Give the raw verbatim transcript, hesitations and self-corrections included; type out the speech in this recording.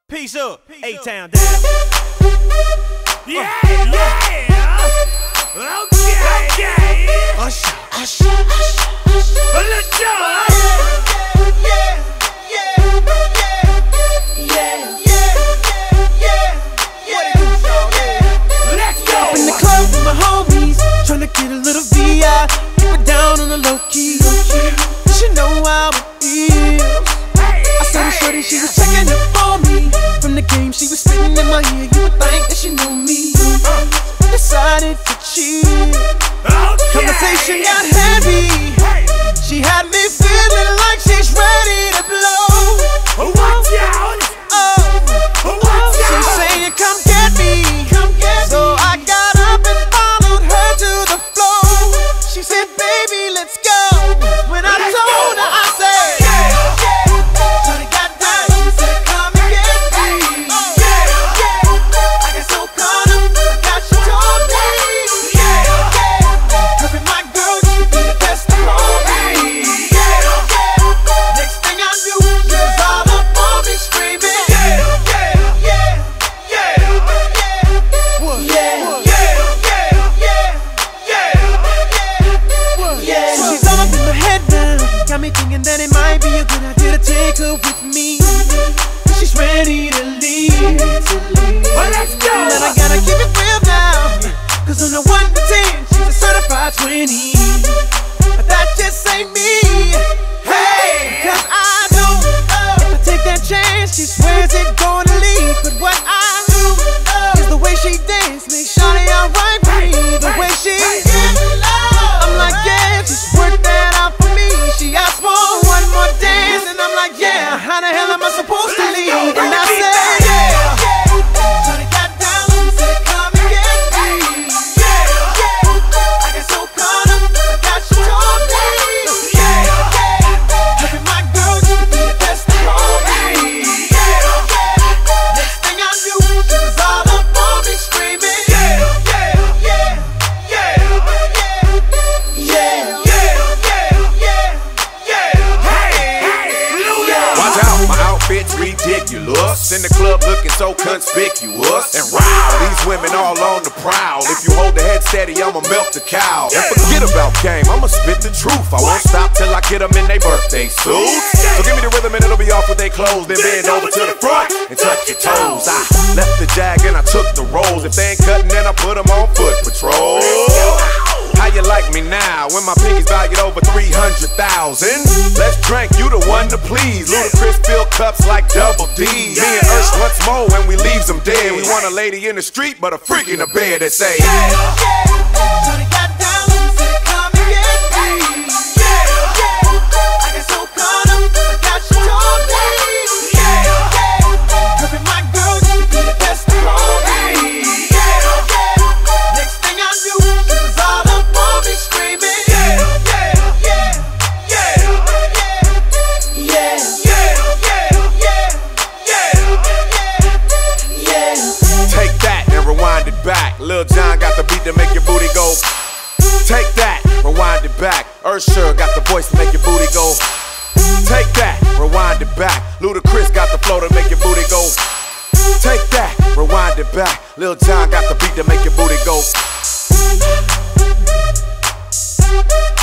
Peace up, A-Town down. Yeah, yeah. Okay, okay. Usher, usher, usher, usher. A little joy. Yeah, yeah, yeah, yeah, yeah, yeah, yeah. Let's go. Up in the club with my homies, tryna get a little V I, keep it down on the low key. She know how it is. I saw the shorty, she was checking up on me. From the game, she was spitting in my ear. You would think that she knew me. Decided to cheat. Okay. Conversation got heavy. She had me feeling like she's ready to blow. Watch out. Oh, Watch she's out. saying, "Come get me." Come get me. So I got up and followed her to the floor. She said, "Baby, let's go." When I Let's told go. her, I said, Yeah. Shorty got down, she said, "Come and get me." I got so caught up, I got she told me. Her and my girl used to be the best of me. Next thing I knew, she was all up on me screaming. Yeah, yeah, yeah, What? yeah, What? yeah. So she's all up in my head now, got me thinking that it might be a good idea to take her with me. She's ready to leave. Well, let's go. And I gotta keep it real now, cause on the one to ten, she's a certified twenty. But that just ain't me. Hey, cause I know if I take that chance, she swears it's gonna leave. But what I do is the way she dance makes shawty alright for me. The way she I'm like, yeah, just work that out for me. She asked for one more dance, and I'm like, yeah, how the hell am I supposed to leave? And I said, yeah. Shawty got down, she said, "Come and get me." I got so caught up, I got she told me. Her and my girl used to be the best of me. Next thing I knew, she was all up on me screaming. Yeah, yeah, yeah, yeah, Watch out, my outfit's ridiculous. In the club looking so conspicuous. And wow, these women all on the prowl. If you hold the head steady, I'ma melt the cow. And forget about game, I'ma spit the truth. I won't stop till I get them in their birthday suits. So give me the rhythm and it'll be off with their clothes. Then bend over to the front and touch your toes. I left the jag and I took the rolls. If they ain't cutting, then I put them on foot patrol. How you like me now when my pinky's valued over three hundred thousand? Let's drink, you the one to please. Ludacris fill cups like double D. Me and Ursh once more when we leaves them dead. We want a lady in the street, but a freak in the bed that say, Shawty got down, she said, "Come and get me." I got so caught up, I got she told me. Her and my girl used to be the best of me. Next thing I knew, she was all up on me screaming. Yeah, yeah, yeah, take that and rewind it back. Lil Jon got the beat to make your booty go. Take that, rewind it back. Usher got the voice to make your booty go. Take that, rewind it back. Ludacris got the flow to make your booty go. Take that, rewind it back. Lil Jon got the beat to make your booty go.